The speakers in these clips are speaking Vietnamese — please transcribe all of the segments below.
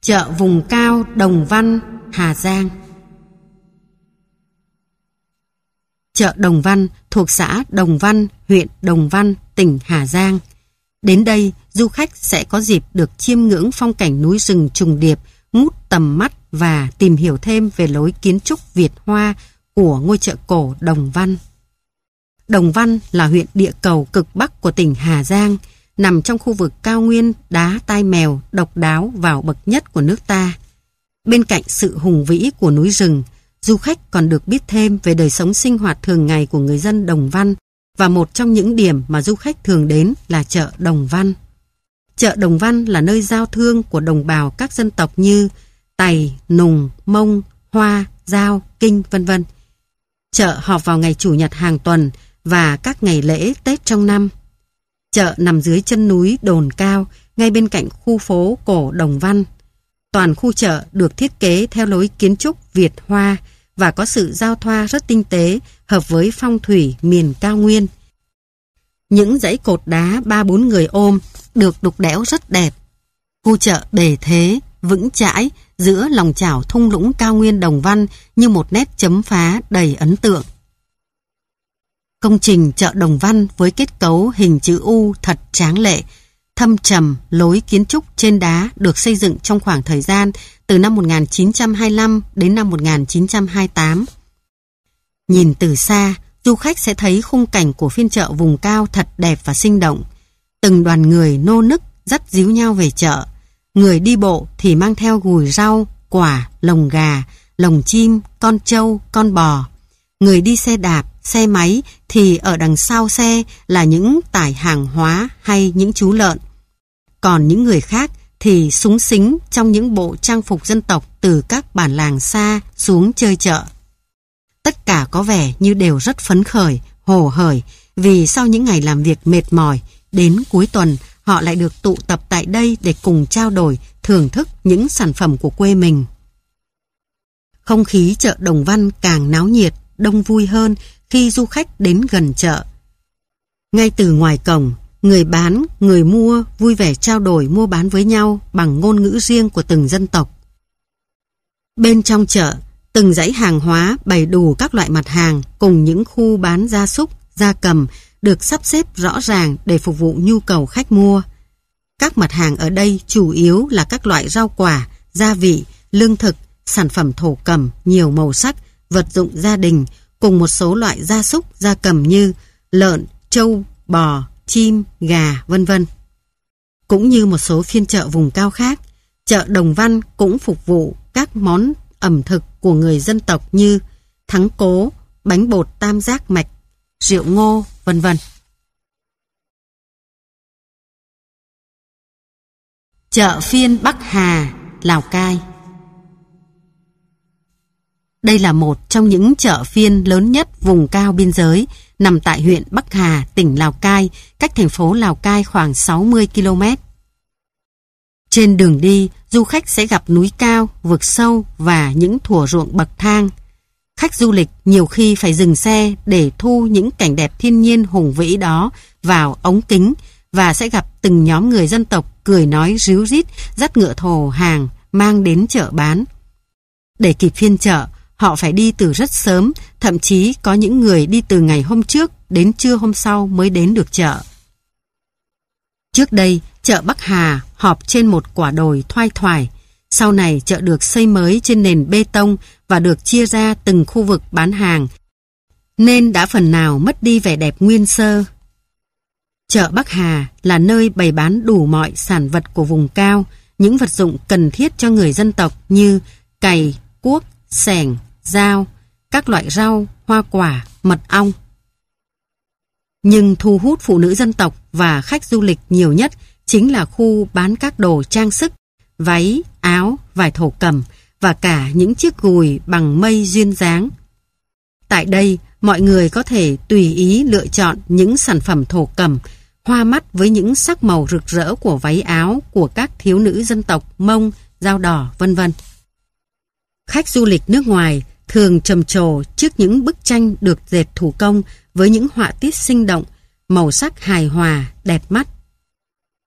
Chợ vùng cao Đồng Văn, Hà Giang. Chợ Đồng Văn thuộc xã Đồng Văn, huyện Đồng Văn, tỉnh Hà Giang. Đến đây, du khách sẽ có dịp được chiêm ngưỡng phong cảnh núi rừng trùng điệp, ngút tầm mắt và tìm hiểu thêm về lối kiến trúc Việt Hoa của ngôi chợ cổ Đồng Văn. Đồng Văn là huyện địa cầu cực bắc của tỉnh Hà Giang, nằm trong khu vực cao nguyên đá tai mèo độc đáo vào bậc nhất của nước ta. Bên cạnh sự hùng vĩ của núi rừng, du khách còn được biết thêm về đời sống sinh hoạt thường ngày của người dân Đồng Văn, và một trong những điểm mà du khách thường đến là chợ Đồng Văn. Chợ Đồng Văn là nơi giao thương của đồng bào các dân tộc như Tày, Nùng, Mông, Hoa, Dao, Kinh, v.v. Chợ họp vào ngày Chủ nhật hàng tuần và các ngày lễ Tết trong năm. Chợ nằm dưới chân núi Đồn Cao, ngay bên cạnh khu phố cổ Đồng Văn. Toàn khu chợ được thiết kế theo lối kiến trúc Việt Hoa và có sự giao thoa rất tinh tế, hợp với phong thủy miền cao nguyên. Những dãy cột đá 3-4 người ôm được đục đẽo rất đẹp. Khu chợ bề thế, vững chãi giữa lòng chảo thung lũng cao nguyên Đồng Văn như một nét chấm phá đầy ấn tượng. Công trình chợ Đồng Văn với kết cấu hình chữ U thật tráng lệ, thâm trầm, lối kiến trúc trên đá được xây dựng trong khoảng thời gian từ năm 1925 đến năm 1928. Nhìn từ xa, du khách sẽ thấy khung cảnh của phiên chợ vùng cao thật đẹp và sinh động. Từng đoàn người nô nức dắt díu nhau về chợ. Người đi bộ thì mang theo gùi rau, quả, lồng gà, lồng chim, con trâu, con bò. Người đi xe đạp, xe máy thì ở đằng sau xe là những tải hàng hóa hay những chú lợn. Còn những người khác thì xúng xính trong những bộ trang phục dân tộc từ các bản làng xa xuống chơi chợ. Tất cả có vẻ như đều rất phấn khởi, hồ hởi, vì sau những ngày làm việc mệt mỏi, đến cuối tuần họ lại được tụ tập tại đây để cùng trao đổi, thưởng thức những sản phẩm của quê mình. Không khí chợ Đồng Văn càng náo nhiệt, đông vui hơn khi du khách đến gần chợ. Ngay từ ngoài cổng, người bán, người mua vui vẻ trao đổi mua bán với nhau bằng ngôn ngữ riêng của từng dân tộc. Bên trong chợ, từng dãy hàng hóa bày đủ các loại mặt hàng cùng những khu bán gia súc, gia cầm được sắp xếp rõ ràng để phục vụ nhu cầu khách mua. Các mặt hàng ở đây chủ yếu là các loại rau quả, gia vị, lương thực, sản phẩm thổ cẩm nhiều màu sắc, vật dụng gia đình cùng một số loại gia súc, gia cầm như lợn, trâu, bò, chim, gà, v.v. Cũng như một số phiên chợ vùng cao khác, chợ Đồng Văn cũng phục vụ các món ẩm thực của người dân tộc như thắng cố, bánh bột tam giác mạch, rượu ngô, v.v. Chợ phiên Bắc Hà, Lào Cai. Đây là một trong những chợ phiên lớn nhất vùng cao biên giới, nằm tại huyện Bắc Hà, tỉnh Lào Cai, cách thành phố Lào Cai khoảng 60 km. Trên đường đi, du khách sẽ gặp núi cao, vực sâu và những thủa ruộng bậc thang. Khách du lịch nhiều khi phải dừng xe để thu những cảnh đẹp thiên nhiên hùng vĩ đó vào ống kính và sẽ gặp từng nhóm người dân tộc cười nói ríu rít dắt ngựa thồ hàng mang đến chợ bán. Để kịp phiên chợ, họ phải đi từ rất sớm, thậm chí có những người đi từ ngày hôm trước đến trưa hôm sau mới đến được chợ. Trước đây, chợ Bắc Hà họp trên một quả đồi thoai thoải. Sau này chợ được xây mới trên nền bê tông và được chia ra từng khu vực bán hàng, nên đã phần nào mất đi vẻ đẹp nguyên sơ. Chợ Bắc Hà là nơi bày bán đủ mọi sản vật của vùng cao, những vật dụng cần thiết cho người dân tộc như cày, cuốc, xẻng, dao, các loại rau, hoa quả, mật ong. Nhưng thu hút phụ nữ dân tộc và khách du lịch nhiều nhất chính là khu bán các đồ trang sức, váy, áo, vải thổ cẩm và cả những chiếc gùi bằng mây duyên dáng. Tại đây, mọi người có thể tùy ý lựa chọn những sản phẩm thổ cẩm, hoa mắt với những sắc màu rực rỡ của váy áo của các thiếu nữ dân tộc Mông, Dao Đỏ, v.v. Khách du lịch nước ngoài thường trầm trồ trước những bức tranh được dệt thủ công với những họa tiết sinh động, màu sắc hài hòa, đẹp mắt.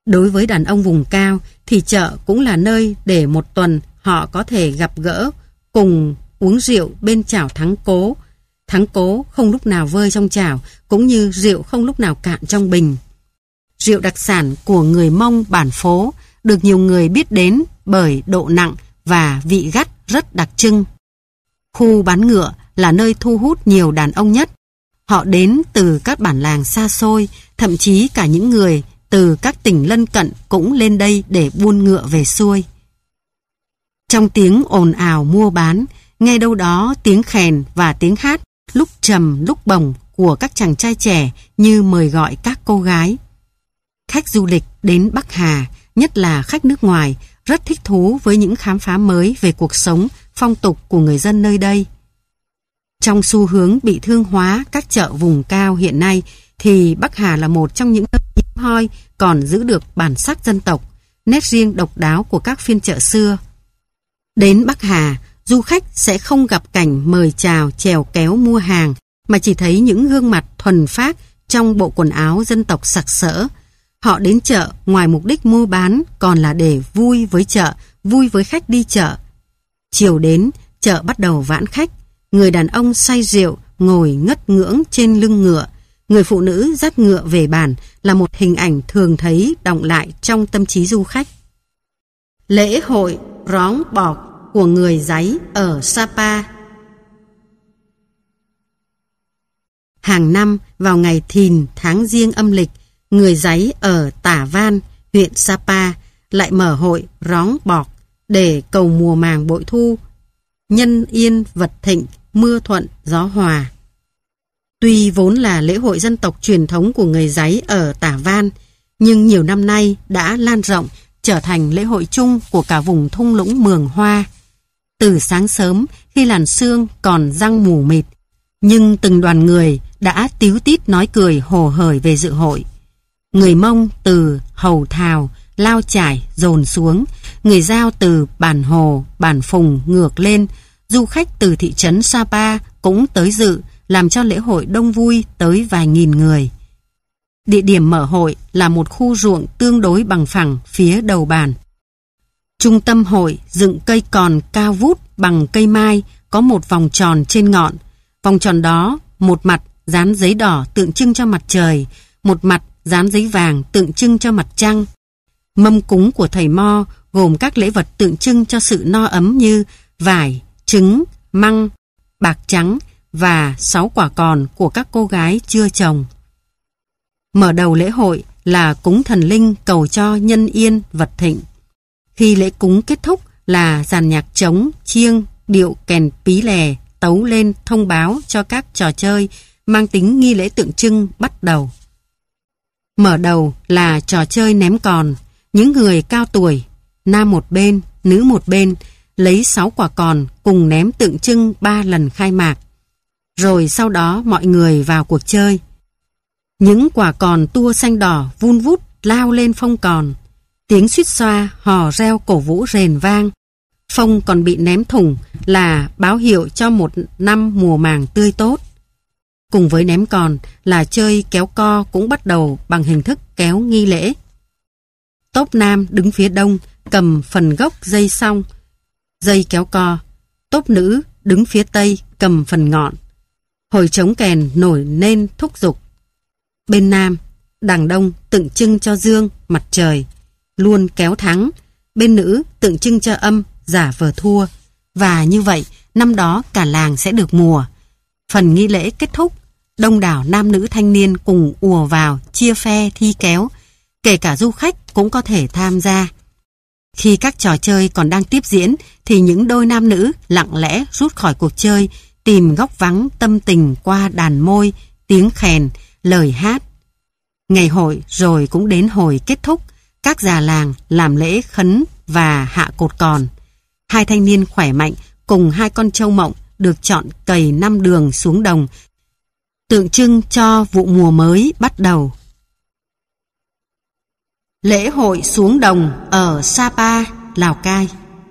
Đối với đàn ông vùng cao thì chợ cũng là nơi để một tuần họ có thể gặp gỡ, cùng uống rượu bên chảo thắng cố. Thắng cố không lúc nào vơi trong chảo, cũng như rượu không lúc nào cạn trong bình. Rượu đặc sản của người Mông bản phố được nhiều người biết đến bởi độ nặng và vị gắt rất đặc trưng. Khu bán ngựa là nơi thu hút nhiều đàn ông nhất. Họ đến từ các bản làng xa xôi, thậm chí cả những người từ các tỉnh lân cận cũng lên đây để buôn ngựa về xuôi. Trong tiếng ồn ào mua bán, nghe đâu đó tiếng khèn và tiếng hát lúc trầm lúc bồng của các chàng trai trẻ như mời gọi các cô gái. Khách du lịch đến Bắc Hà, nhất là khách nước ngoài, rất thích thú với những khám phá mới về cuộc sống, phong tục của người dân nơi đây. Trong xu hướng bị thương hóa các chợ vùng cao hiện nay, thì Bắc Hà là một trong những nơi hiếm hoi còn giữ được bản sắc dân tộc, nét riêng độc đáo của các phiên chợ xưa. Đến Bắc Hà, du khách sẽ không gặp cảnh mời chào chèo kéo mua hàng, mà chỉ thấy những gương mặt thuần phác trong bộ quần áo dân tộc sặc sỡ. Họ đến chợ ngoài mục đích mua bán còn là để vui với chợ, vui với khách đi chợ. Chiều đến, chợ bắt đầu vãn khách. Người đàn ông say rượu ngồi ngất ngưỡng trên lưng ngựa. Người phụ nữ dắt ngựa về bản là một hình ảnh thường thấy đọng lại trong tâm trí du khách. Lễ hội Róng Bọt của người Giấy ở Sapa. Hàng năm vào ngày Thìn tháng Giêng âm lịch, người Giấy ở Tả Văn, huyện Sapa lại mở hội Róng Bọt để cầu mùa màng bội thu, nhân yên vật thịnh, mưa thuận gió hòa. Tuy vốn là lễ hội dân tộc truyền thống của người Giấy ở Tả Văn, nhưng nhiều năm nay đã lan rộng trở thành lễ hội chung của cả vùng thung lũng Mường Hoa. Từ sáng sớm khi làn sương còn giăng mù mịt, nhưng từng đoàn người đã tíu tít nói cười hồ hởi về dự hội. Người Mông từ Hầu Thào, Lao Chải dồn xuống, người Dao từ Bản Hồ, Bản Phùng ngược lên, du khách từ thị trấn Sapa cũng tới dự, làm cho lễ hội đông vui tới vài nghìn người. Địa điểm mở hội là một khu ruộng tương đối bằng phẳng phía đầu bản. Trung tâm hội dựng cây còn cao vút bằng cây mai, có một vòng tròn trên ngọn. Vòng tròn đó, một mặt dán giấy đỏ tượng trưng cho mặt trời, một mặt dán giấy vàng tượng trưng cho mặt trăng. Mâm cúng của thầy Mo gồm các lễ vật tượng trưng cho sự no ấm như vải, trứng, măng, bạc trắng và 6 quả còn của các cô gái chưa chồng. Mở đầu lễ hội là cúng thần linh cầu cho nhân yên vật thịnh. Khi lễ cúng kết thúc là dàn nhạc trống, chiêng, điệu kèn pí lè tấu lên thông báo cho các trò chơi mang tính nghi lễ tượng trưng bắt đầu. Mở đầu là trò chơi ném còn. Những người cao tuổi, nam một bên, nữ một bên, lấy 6 quả còn cùng ném tượng trưng 3 lần khai mạc. Rồi sau đó mọi người vào cuộc chơi. Những quả còn tua xanh đỏ vun vút lao lên phông còn. Tiếng suýt xoa, hò reo cổ vũ rền vang. Phông còn bị ném thủng là báo hiệu cho một năm mùa màng tươi tốt. Cùng với ném còn là chơi kéo co cũng bắt đầu bằng hình thức kéo nghi lễ. Tốp nam đứng phía đông cầm phần gốc dây song, dây kéo co. Tốp nữ đứng phía tây cầm phần ngọn. Hồi trống kèn nổi nên thúc giục. Bên nam, đằng đông tượng trưng cho dương, mặt trời, luôn kéo thắng. Bên nữ tượng trưng cho âm, giả vờ thua. Và như vậy, năm đó cả làng sẽ được mùa. Phần nghi lễ kết thúc, đông đảo nam nữ thanh niên cùng ùa vào chia phe thi kéo. Kể cả du khách cũng có thể tham gia. Khi các trò chơi còn đang tiếp diễn thì những đôi nam nữ lặng lẽ rút khỏi cuộc chơi, tìm góc vắng tâm tình qua đàn môi, tiếng khèn, lời hát. Ngày hội rồi cũng đến hồi kết thúc. Các già làng làm lễ khấn và hạ cột còn. 2 thanh niên khỏe mạnh cùng 2 con trâu mộng được chọn cày 5 đường xuống đồng, tượng trưng cho vụ mùa mới bắt đầu. Lễ hội xuống đồng ở Sapa, Lào Cai.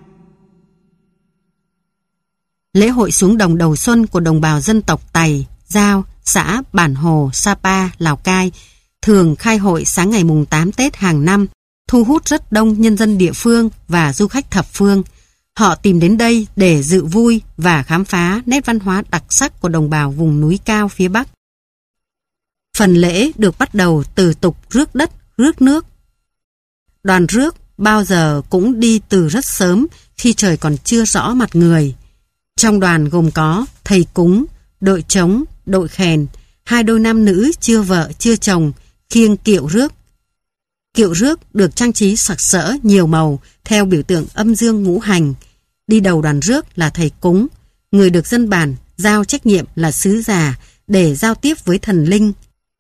Lễ hội xuống đồng đầu xuân của đồng bào dân tộc Tày, Dao, xã Bản Hồ, Sapa, Lào Cai thường khai hội sáng ngày mùng 8 Tết hàng năm thu hút rất đông nhân dân địa phương và du khách thập phương. Họ tìm đến đây để dự vui và khám phá nét văn hóa đặc sắc của đồng bào vùng núi cao phía Bắc. Phần lễ được bắt đầu từ tục rước đất, rước nước. Đoàn rước bao giờ cũng đi từ rất sớm khi trời còn chưa rõ mặt người. Trong đoàn gồm có thầy cúng, đội trống, đội khèn, 2 đôi nam nữ chưa vợ chưa chồng khiêng kiệu rước. Kiệu rước được trang trí sặc sỡ nhiều màu theo biểu tượng âm dương ngũ hành. Đi đầu đoàn rước là thầy cúng, người được dân bản giao trách nhiệm là sứ giả để giao tiếp với thần linh.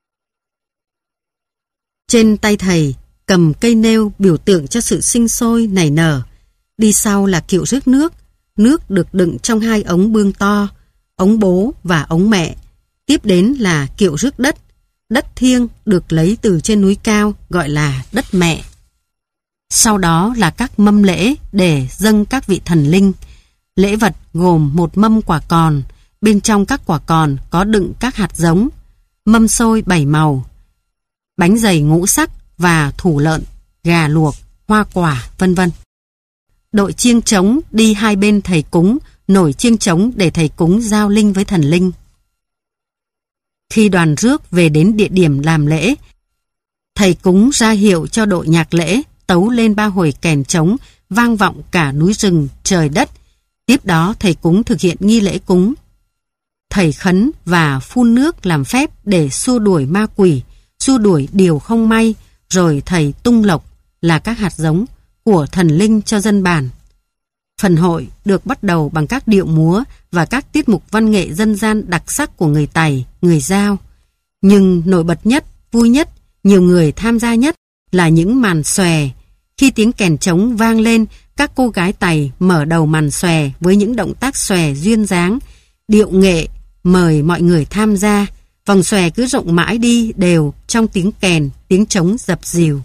Trên tay thầy cầm cây nêu biểu tượng cho sự sinh sôi nảy nở. Đi sau là kiệu rước nước. Nước được đựng trong 2 ống bương to, ống bố và ống mẹ. Tiếp đến là kiệu rước đất. Đất thiêng được lấy từ trên núi cao gọi là đất mẹ. Sau đó là các mâm lễ để dâng các vị thần linh. Lễ vật gồm một mâm quả còn, bên trong các quả còn có đựng các hạt giống, mâm xôi 7 màu, bánh dày ngũ sắc và thủ lợn, gà luộc, hoa quả, vân vân. Đội chiêng trống đi hai bên thầy cúng, nổi chiêng trống để thầy cúng giao linh với thần linh. Khi đoàn rước về đến địa điểm làm lễ, thầy cúng ra hiệu cho đội nhạc lễ tấu lên 3 hồi kèn trống vang vọng cả núi rừng, trời đất. Tiếp đó thầy cúng thực hiện nghi lễ cúng. Thầy khấn và phun nước làm phép để xua đuổi ma quỷ, xua đuổi điều không may, rồi thầy tung lộc là các hạt giống của thần linh cho dân bản. Phần hội được bắt đầu bằng các điệu múa và các tiết mục văn nghệ dân gian đặc sắc của người Tày, người Dao. Nhưng nổi bật nhất, vui nhất, nhiều người tham gia nhất là những màn xòe. Khi tiếng kèn trống vang lên, các cô gái Tày mở đầu màn xòe với những động tác xòe duyên dáng, điệu nghệ, mời mọi người tham gia. Vòng xòe cứ rộng mãi đi đều trong tiếng kèn, tiếng trống dập dìu.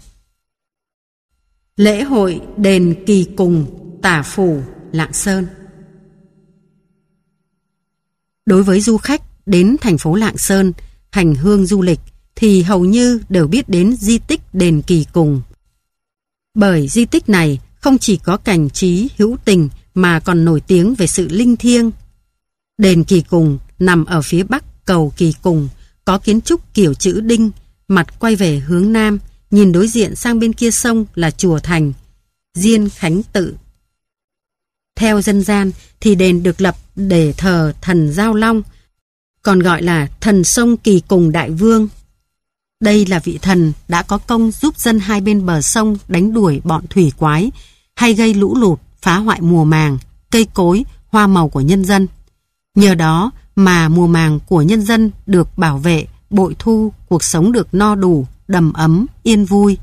Lễ hội đền Kỳ Cùng, Tả Phủ, Lạng Sơn. Đối với du khách đến thành phố Lạng Sơn hành hương du lịch thì hầu như đều biết đến di tích đền Kỳ Cùng. Bởi di tích này không chỉ có cảnh trí hữu tình mà còn nổi tiếng về sự linh thiêng. Đền Kỳ Cùng nằm ở phía bắc cầu Kỳ Cùng, có kiến trúc kiểu chữ đinh, mặt quay về hướng nam, nhìn đối diện sang bên kia sông là chùa Thành, Diên Khánh Tự. Theo dân gian thì đền được lập để thờ thần Giao Long, còn gọi là thần sông Kỳ Cùng Đại Vương. Đây là vị thần đã có công giúp dân hai bên bờ sông đánh đuổi bọn thủy quái hay gây lũ lụt, phá hoại mùa màng, cây cối, hoa màu của nhân dân. Nhờ đó mà mùa màng của nhân dân được bảo vệ, bội thu, cuộc sống được no đủ, đầm ấm, yên vui.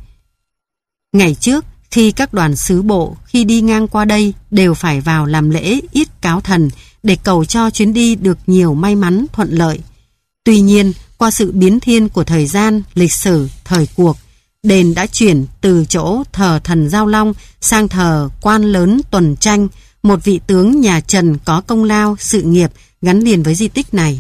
Ngày trước, khi các đoàn sứ bộ khi đi ngang qua đây đều phải vào làm lễ yết cáo thần để cầu cho chuyến đi được nhiều may mắn thuận lợi. Tuy nhiên, qua sự biến thiên của thời gian, lịch sử, thời cuộc, đền đã chuyển từ chỗ thờ thần Giao Long sang thờ quan lớn Tuần Tranh, một vị tướng nhà Trần có công lao, sự nghiệp gắn liền với di tích này.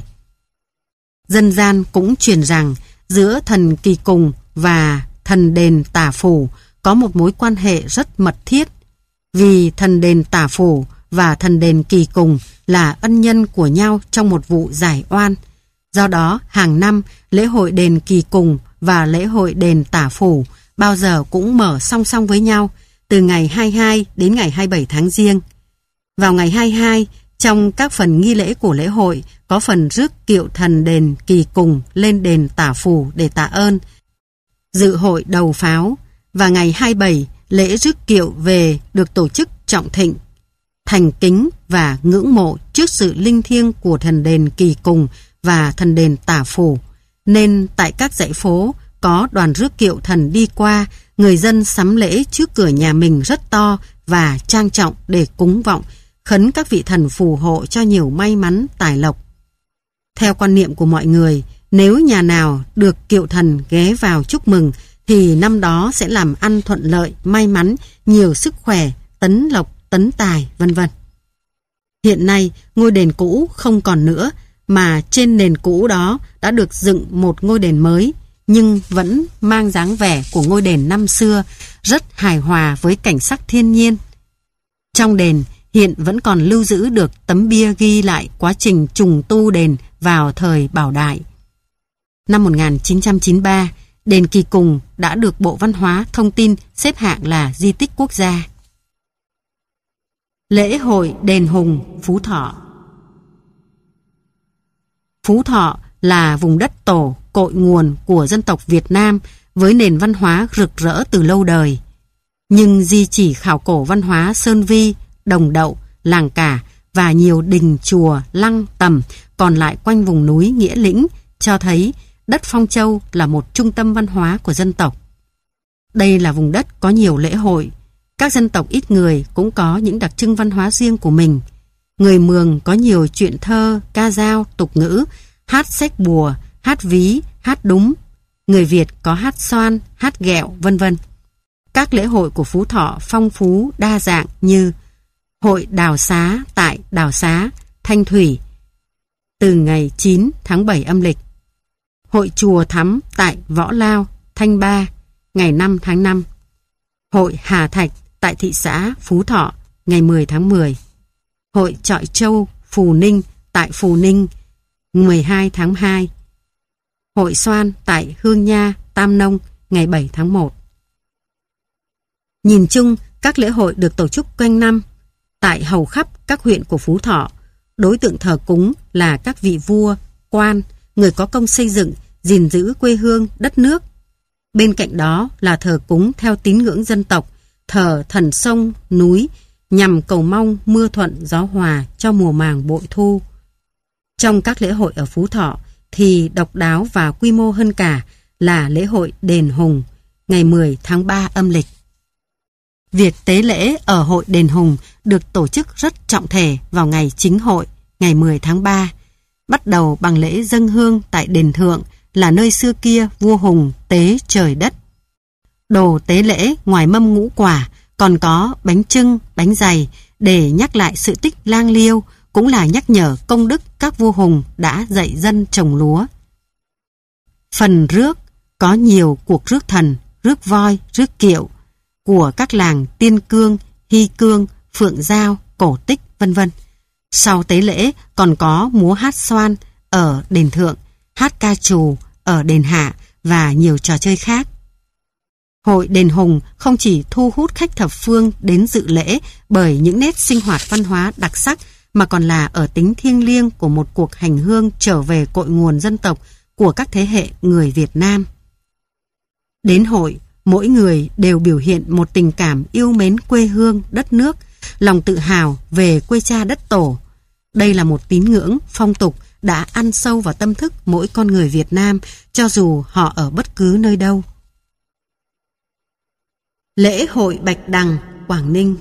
Dân gian cũng truyền rằng giữa thần Kỳ Cùng và thần đền Tả Phủ có một mối quan hệ rất mật thiết, vì thần đền Tả Phủ và thần đền Kỳ Cùng là ân nhân của nhau trong một vụ giải oan. Do đó, hàng năm, lễ hội đền Kỳ Cùng và lễ hội đền Tả Phủ bao giờ cũng mở song song với nhau, từ ngày 22 đến ngày 27 tháng Giêng. Vào ngày 22, trong các phần nghi lễ của lễ hội, có phần rước kiệu thần đền Kỳ Cùng lên đền Tả Phủ để tạ ơn, dự hội đầu pháo, và ngày 27, lễ rước kiệu về được tổ chức trọng thịnh, thành kính và ngưỡng mộ trước sự linh thiêng của thần đền Kỳ Cùng và thần đền Tả Phủ, nên tại các dãy phố có đoàn rước kiệu thần đi qua, người dân sắm lễ trước cửa nhà mình rất to và trang trọng để cúng vọng, khấn các vị thần phù hộ cho nhiều may mắn, tài lộc. Theo quan niệm của mọi người, nếu nhà nào được kiệu thần ghé vào chúc mừng thì năm đó sẽ làm ăn thuận lợi, may mắn, nhiều sức khỏe, tấn lộc, tấn tài, vân vân. Hiện nay, ngôi đền cũ không còn nữa, mà trên nền cũ đó đã được dựng một ngôi đền mới, nhưng vẫn mang dáng vẻ của ngôi đền năm xưa rất hài hòa với cảnh sắc thiên nhiên. Trong đền hiện vẫn còn lưu giữ được tấm bia ghi lại quá trình trùng tu đền vào thời Bảo Đại. Năm 1993, đền Kỳ Cùng đã được Bộ Văn hóa Thông tin xếp hạng là di tích quốc gia. Lễ hội đền Hùng, Phú Thọ. Phú Thọ là vùng đất tổ, cội nguồn của dân tộc Việt Nam với nền văn hóa rực rỡ từ lâu đời. Nhưng di chỉ khảo cổ văn hóa Sơn Vi, Đồng Đậu, Làng Cả và nhiều đình chùa, lăng, tầm còn lại quanh vùng núi Nghĩa Lĩnh cho thấy đất Phong Châu là một trung tâm văn hóa của dân tộc. Đây là vùng đất có nhiều lễ hội. Các dân tộc ít người cũng có những đặc trưng văn hóa riêng của mình. Người Mường có nhiều truyện thơ, ca dao, tục ngữ, hát xếch bùa, hát ví, hát đúng. Người Việt có hát xoan, hát ghẹo, vân vân. Các lễ hội của Phú Thọ phong phú, đa dạng như Hội Đào Xá tại Đào Xá, Thanh Thủy, từ ngày 9 tháng 7 âm lịch. Hội Chùa Thắm tại Võ Lao, Thanh Ba, ngày 5 tháng 5. Hội Hà Thạch tại thị xã Phú Thọ, ngày 10 tháng 10. Hội Chọi Châu, Phù Ninh tại Phù Ninh, 12 tháng 2. Hội Xoan tại Hương Nha, Tam Nông, ngày 7 tháng 1. Nhìn chung, các lễ hội được tổ chức quanh năm tại hầu khắp các huyện của Phú Thọ. Đối tượng thờ cúng là các vị vua, quan, người có công xây dựng, gìn giữ quê hương, đất nước. Bên cạnh đó là thờ cúng theo tín ngưỡng dân tộc, thờ thần sông, núi, nhằm cầu mong mưa thuận gió hòa cho mùa màng bội thu. Trong các lễ hội ở Phú Thọ thì độc đáo và quy mô hơn cả là lễ hội đền Hùng, ngày 10 tháng 3 âm lịch. Việc tế lễ ở hội đền Hùng được tổ chức rất trọng thể vào ngày chính hội, ngày 10 tháng 3, bắt đầu bằng lễ dâng hương tại đền thượng là nơi xưa kia vua Hùng tế trời đất. Đồ tế lễ ngoài mâm ngũ quả còn có bánh chưng, bánh dày để nhắc lại sự tích lang liêu, cũng là nhắc nhở công đức các vua Hùng đã dạy dân trồng lúa. Phần rước có nhiều cuộc rước thần, rước voi, rước kiệu của các làng Tiên Cương, Hy Cương, Phượng Giao, Cổ Tích, vân vân. Sau tế lễ còn có múa hát xoan ở đền thượng, hát ca trù ở đền hạ và nhiều trò chơi khác. Hội đền Hùng không chỉ thu hút khách thập phương đến dự lễ bởi những nét sinh hoạt văn hóa đặc sắc, mà còn là ở tính thiêng liêng của một cuộc hành hương trở về cội nguồn dân tộc của các thế hệ người Việt Nam. Đến hội, mỗi người đều biểu hiện một tình cảm yêu mến quê hương, đất nước, lòng tự hào về quê cha đất tổ. Đây là một tín ngưỡng, phong tục đã ăn sâu vào tâm thức mỗi con người Việt Nam, cho dù họ ở bất cứ nơi đâu. Lễ hội Bạch Đằng, Quảng Ninh.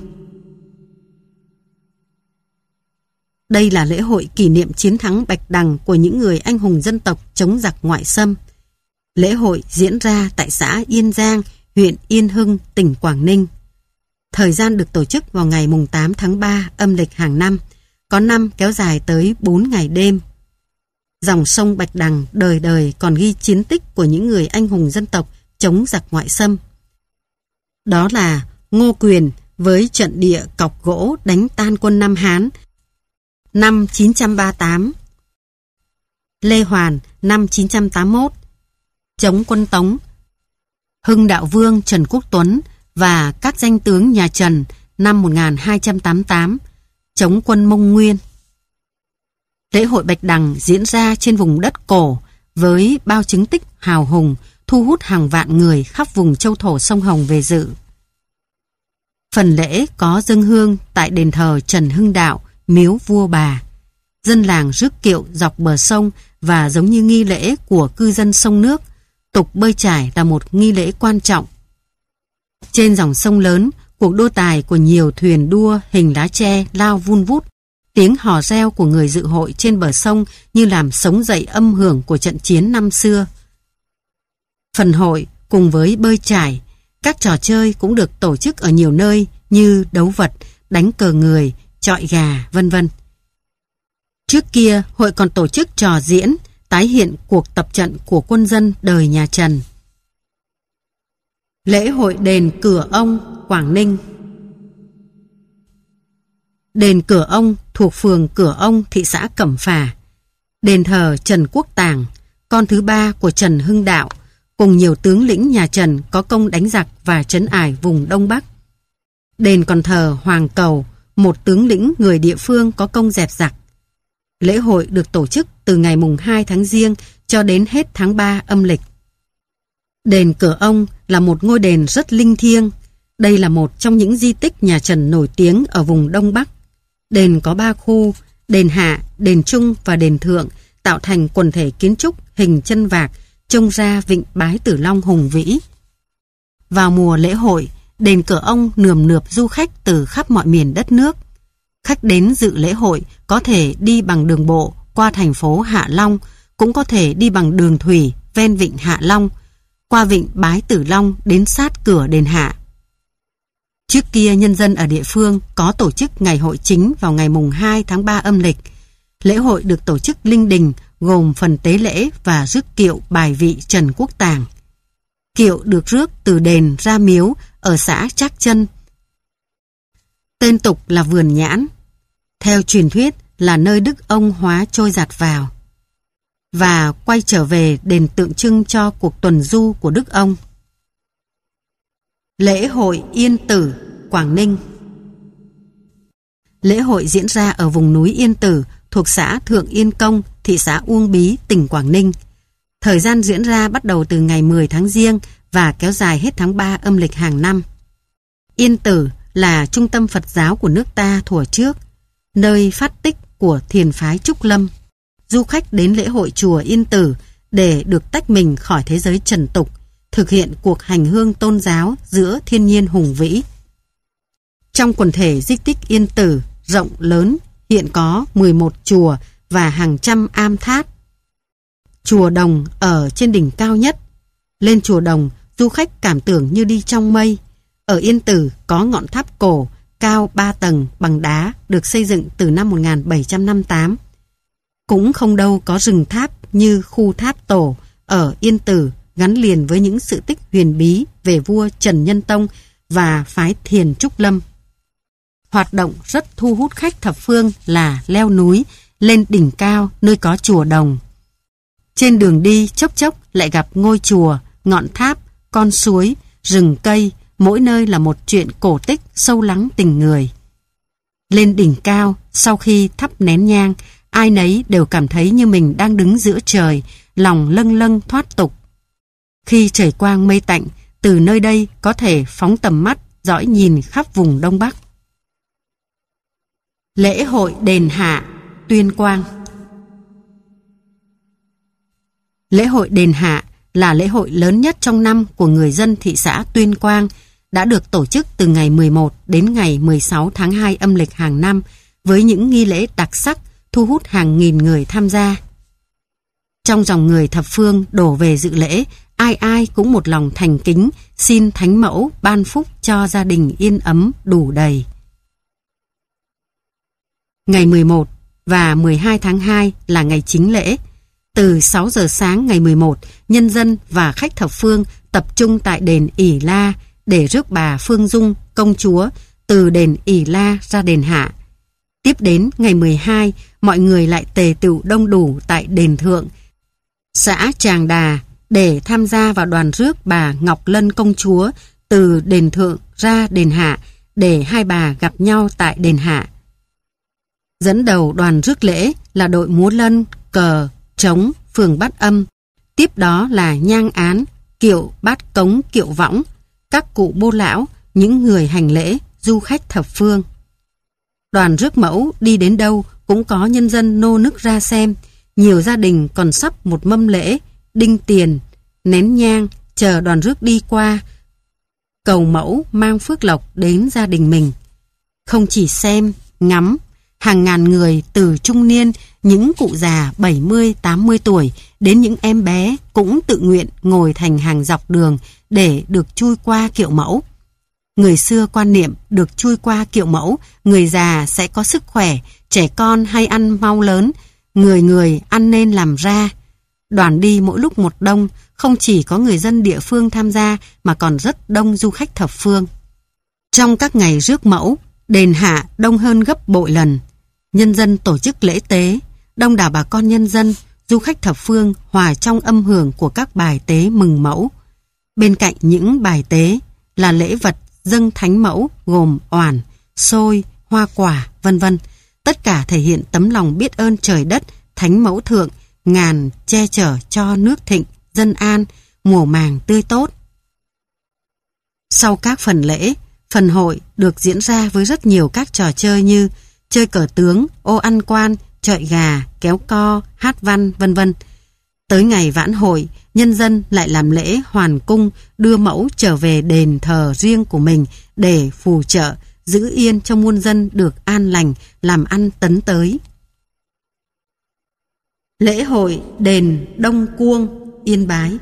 Đây là lễ hội kỷ niệm chiến thắng Bạch Đằng của những người anh hùng dân tộc chống giặc ngoại xâm. Lễ hội diễn ra tại xã Yên Giang, huyện Yên Hưng, tỉnh Quảng Ninh. Thời gian được tổ chức vào ngày 8 tháng 3 âm lịch hàng năm, có năm kéo dài tới 4 ngày đêm. Dòng sông Bạch Đằng đời đời còn ghi chiến tích của những người anh hùng dân tộc chống giặc ngoại xâm. Đó là Ngô Quyền với trận địa cọc gỗ đánh tan quân Nam Hán năm 938, Lê Hoàn năm 981, chống quân Tống, Hưng Đạo Vương Trần Quốc Tuấn và các danh tướng nhà Trần năm 1288, chống quân Mông Nguyên. Lễ hội Bạch Đằng diễn ra trên vùng đất cổ với bao chứng tích hào hùng, thu hút hàng vạn người khắp vùng châu thổ sông Hồng về dự. Phần lễ có dâng hương tại đền thờ Trần Hưng Đạo, miếu vua bà. Dân làng rước kiệu dọc bờ sông và giống như nghi lễ của cư dân sông nước, tục bơi chải là một nghi lễ quan trọng. Trên dòng sông lớn, cuộc đua tài của nhiều thuyền đua hình lá tre lao vun vút. Tiếng hò reo của người dự hội trên bờ sông như làm sống dậy âm hưởng của trận chiến năm xưa. Phần hội cùng với bơi chải, các trò chơi cũng được tổ chức ở nhiều nơi như đấu vật, đánh cờ người, chọi gà, vân vân. Trước kia, hội còn tổ chức trò diễn, tái hiện cuộc tập trận của quân dân đời nhà Trần. Lễ hội đền Cửa Ông, Quảng Ninh. Đền Cửa Ông thuộc phường Cửa Ông, thị xã Cẩm Phả. Đền thờ Trần Quốc Tàng, con thứ ba của Trần Hưng Đạo, cùng nhiều tướng lĩnh nhà Trần có công đánh giặc và trấn ải vùng Đông Bắc. Đền còn thờ Hoàng Cầu, một tướng lĩnh người địa phương có công dẹp giặc. Lễ hội được tổ chức từ ngày mùng 2 tháng Giêng cho đến hết tháng 3 âm lịch. Đền Cửa Ông là một ngôi đền rất linh thiêng. Đây là một trong những di tích nhà Trần nổi tiếng ở vùng Đông Bắc. Đền có 3 khu, đền hạ, đền trung và đền thượng, tạo thành quần thể kiến trúc hình chân vạc, trông ra vịnh Bái Tử Long hùng vĩ. Vào mùa lễ hội, đền Cửa Ông nườm nượp du khách từ khắp mọi miền đất nước. Khách đến dự lễ hội có thể đi bằng đường bộ qua thành phố Hạ Long, cũng có thể đi bằng đường thủy ven vịnh Hạ Long, qua vịnh Bái Tử Long đến sát cửa đền Hạ. Trước kia nhân dân ở địa phương có tổ chức ngày hội chính vào ngày mùng 2 tháng 3 âm lịch. Lễ hội được tổ chức linh đình gồm phần tế lễ và rước kiệu bài vị Trần Quốc Tàng. Kiệu được rước từ đền ra miếu ở xã Trác Chân. Tên tục là Vườn Nhãn. Theo truyền thuyết là nơi Đức Ông hóa trôi giạt vào và quay trở về đền tượng trưng cho cuộc tuần du của Đức Ông. Lễ hội Yên Tử, Quảng Ninh. Lễ hội diễn ra ở vùng núi Yên Tử thuộc xã Thượng Yên Công, thị xã Uông Bí, tỉnh Quảng Ninh. Thời gian diễn ra bắt đầu từ ngày 10 tháng Giêng và kéo dài hết tháng 3 âm lịch hàng năm. Yên Tử là trung tâm Phật giáo của nước ta thuở trước, nơi phát tích của thiền phái Trúc Lâm. Du khách đến lễ hội chùa Yên Tử để được tách mình khỏi thế giới trần tục, thực hiện cuộc hành hương tôn giáo giữa thiên nhiên hùng vĩ. Trong quần thể di tích Yên Tử rộng lớn hiện có 11 chùa và hàng trăm am tháp. Chùa Đồng ở trên đỉnh cao nhất. Lên chùa Đồng, du khách cảm tưởng như đi trong mây. Ở Yên Tử có ngọn tháp cổ cao 3 tầng bằng đá được xây dựng từ năm 1758. Cũng không đâu có rừng tháp như khu tháp Tổ ở Yên Tử gắn liền với những sự tích huyền bí về vua Trần Nhân Tông và phái thiền Trúc Lâm. Hoạt động rất thu hút khách thập phương là leo núi lên đỉnh cao nơi có chùa Đồng. Trên đường đi chốc chốc lại gặp ngôi chùa, ngọn tháp, con suối, rừng cây, mỗi nơi là một chuyện cổ tích sâu lắng tình người. Lên đỉnh cao, sau khi thắp nén nhang, ai nấy đều cảm thấy như mình đang đứng giữa trời, lòng lâng lâng thoát tục. Khi trời quang mây tạnh, từ nơi đây có thể phóng tầm mắt, dõi nhìn khắp vùng Đông Bắc. Lễ hội đền Hạ, Tuyên Quang. Lễ hội đền Hạ là lễ hội lớn nhất trong năm của người dân thị xã Tuyên Quang, đã được tổ chức từ ngày 11 đến ngày 16 tháng 2 âm lịch hàng năm với những nghi lễ đặc sắc thu hút hàng nghìn người tham gia. Trong dòng người thập phương đổ về dự lễ, ai ai cũng một lòng thành kính xin Thánh Mẫu ban phúc cho gia đình yên ấm đủ đầy. Ngày 11 và 12 tháng 2 là ngày chính lễ. Từ 6 giờ sáng ngày 11, nhân dân và khách thập phương tập trung tại đền Ỷ La để rước bà Phương Dung, công chúa, từ đền Ỷ La ra đền Hạ. Tiếp đến ngày 12, mọi người lại tề tựu đông đủ tại đền Thượng, xã Tràng Đà để tham gia vào đoàn rước bà Ngọc Lân công chúa từ đền Thượng ra đền Hạ để hai bà gặp nhau tại đền Hạ. Dẫn đầu đoàn rước lễ là đội múa lân, cờ, trống, phường Bát Âm. Tiếp đó là nhang án, kiệu, bát cống, kiệu võng, các cụ bô lão, những người hành lễ, du khách thập phương. Đoàn rước mẫu đi đến đâu cũng có nhân dân nô nức ra xem. Nhiều gia đình còn sắp một mâm lễ, đinh tiền, nén nhang, chờ đoàn rước đi qua, cầu mẫu mang phước lộc đến gia đình mình. Không chỉ xem, ngắm, hàng ngàn người từ trung niên, những cụ già 70-80 tuổi đến những em bé cũng tự nguyện ngồi thành hàng dọc đường để được chui qua kiệu mẫu. Người xưa quan niệm được chui qua kiệu mẫu, người già sẽ có sức khỏe, trẻ con hay ăn mau lớn, người người ăn nên làm ra. Đoàn đi mỗi lúc một đông, không chỉ có người dân địa phương tham gia mà còn rất đông du khách thập phương. Trong các ngày rước mẫu, đền Hạ đông hơn gấp bội lần. Nhân dân tổ chức lễ tế, đông đảo bà con nhân dân, du khách thập phương hòa trong âm hưởng của các bài tế mừng mẫu. Bên cạnh những bài tế là lễ vật dâng thánh mẫu gồm oản, xôi, hoa quả, vân vân. Tất cả thể hiện tấm lòng biết ơn trời đất, thánh mẫu thượng, ngàn che chở cho nước thịnh, dân an, mùa màng tươi tốt. Sau các phần lễ, phần hội được diễn ra với rất nhiều các trò chơi như chơi cờ tướng, ô ăn quan, chọi gà, kéo co, hát văn, vân vân. Tới ngày vãn hội, nhân dân lại làm lễ hoàn cung, đưa mẫu trở về đền thờ riêng của mình để phù trợ, giữ yên cho muôn dân được an lành, làm ăn tấn tới. Lễ hội đền Đông Cuông, Yên Bái.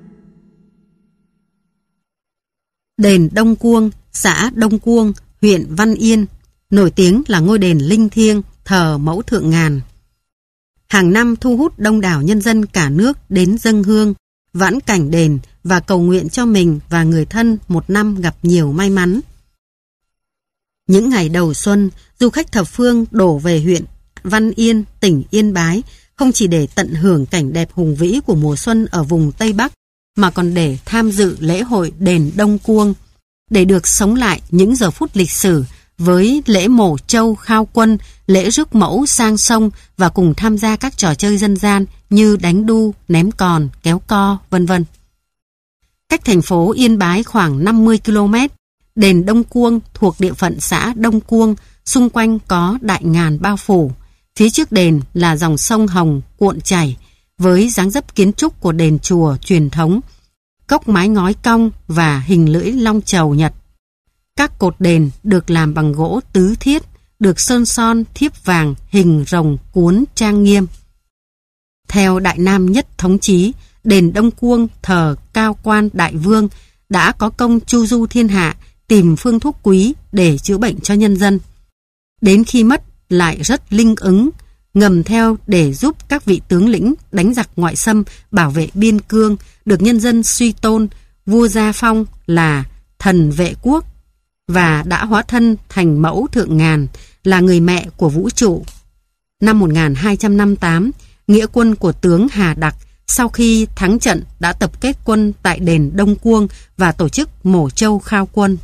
Đền Đông Cuông, xã Đông Cuông, huyện Văn Yên, nổi tiếng là ngôi đền linh thiêng, thờ mẫu thượng ngàn. Hàng năm thu hút đông đảo nhân dân cả nước đến dâng hương, vãn cảnh đền và cầu nguyện cho mình và người thân một năm gặp nhiều may mắn. Những ngày đầu xuân, du khách thập phương đổ về huyện Văn Yên, tỉnh Yên Bái, không chỉ để tận hưởng cảnh đẹp hùng vĩ của mùa xuân ở vùng Tây Bắc, mà còn để tham dự lễ hội đền Đông Cuông, để được sống lại những giờ phút lịch sử với lễ mổ trâu khao quân, lễ rước mẫu sang sông và cùng tham gia các trò chơi dân gian như đánh đu, ném còn, kéo co, vân vân. Cách thành phố Yên Bái khoảng 50 km, đền Đông Cuông thuộc địa phận xã Đông Cuông, xung quanh có đại ngàn bao phủ. Phía trước đền là dòng sông Hồng cuộn chảy, với dáng dấp kiến trúc của đền chùa truyền thống, cốc mái ngói cong và hình lưỡi long chầu Nhật. Các cột đền được làm bằng gỗ tứ thiết, được sơn son thiếp vàng hình rồng cuốn trang nghiêm. Theo Đại Nam Nhất Thống Chí, đền Đông Cuông thờ Cao Quan Đại Vương đã có công chu du thiên hạ, tìm phương thuốc quý để chữa bệnh cho nhân dân. Đến khi mất lại rất linh ứng, ngầm theo để giúp các vị tướng lĩnh đánh giặc ngoại xâm, bảo vệ biên cương, được nhân dân suy tôn, vua gia phong là thần vệ quốc và đã hóa thân thành mẫu thượng ngàn, là người mẹ của vũ trụ. Năm 1258, nghĩa quân của tướng Hà Đặc sau khi thắng trận đã tập kết quân tại đền Đông Cuông và tổ chức mổ trâu khao quân.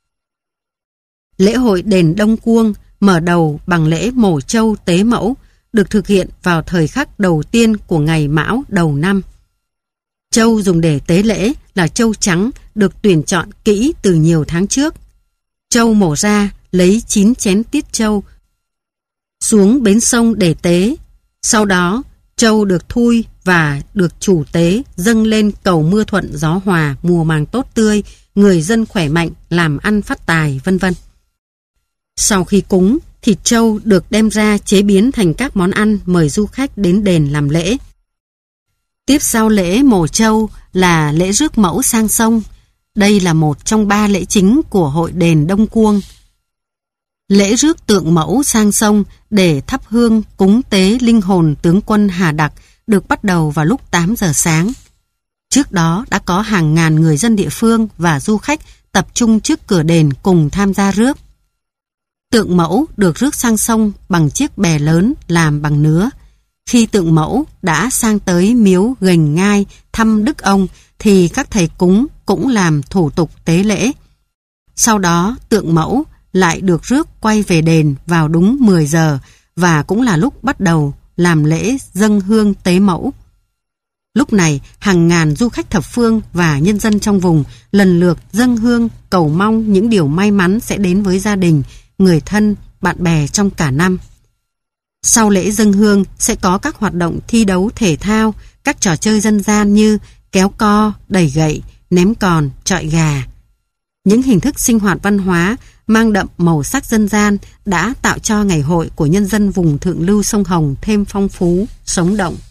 Lễ hội đền Đông Cuông mở đầu bằng lễ mổ trâu tế mẫu, được thực hiện vào thời khắc đầu tiên của ngày Mão đầu năm. Trâu dùng để tế lễ là trâu trắng được tuyển chọn kỹ từ nhiều tháng trước. Trâu mổ ra lấy 9 chén tiết trâu xuống bến sông để tế. Sau đó, trâu được thui và được chủ tế dâng lên cầu mưa thuận gió hòa, mùa màng tốt tươi, người dân khỏe mạnh, làm ăn phát tài, vân vân. Sau khi cúng, thịt trâu được đem ra chế biến thành các món ăn mời du khách đến đền làm lễ. Tiếp sau lễ mổ trâu là lễ rước mẫu sang sông. Đây là một trong 3 lễ chính của hội đền Đông Cuông. Lễ rước tượng mẫu sang sông để thắp hương cúng tế linh hồn tướng quân Hà Đặc được bắt đầu vào lúc 8 giờ sáng. Trước đó đã có hàng ngàn người dân địa phương và du khách tập trung trước cửa đền cùng tham gia rước. Tượng mẫu được rước sang sông bằng chiếc bè lớn làm bằng nứa. Khi tượng mẫu đã sang tới miếu Gành Ngai thăm Đức ông thì các thầy cúng cũng làm thủ tục tế lễ. Sau đó tượng mẫu lại được rước quay về đền vào đúng 10 giờ và cũng là lúc bắt đầu làm lễ dâng hương tế mẫu. Lúc này hàng ngàn du khách thập phương và nhân dân trong vùng lần lượt dâng hương cầu mong những điều may mắn sẽ đến với gia đình, người thân, bạn bè trong cả năm. Sau lễ dâng hương sẽ có các hoạt động thi đấu thể thao, các trò chơi dân gian như kéo co, đẩy gậy, ném còn, chọi gà. Những hình thức sinh hoạt văn hóa mang đậm màu sắc dân gian đã tạo cho ngày hội của nhân dân vùng thượng lưu sông Hồng thêm phong phú, sống động.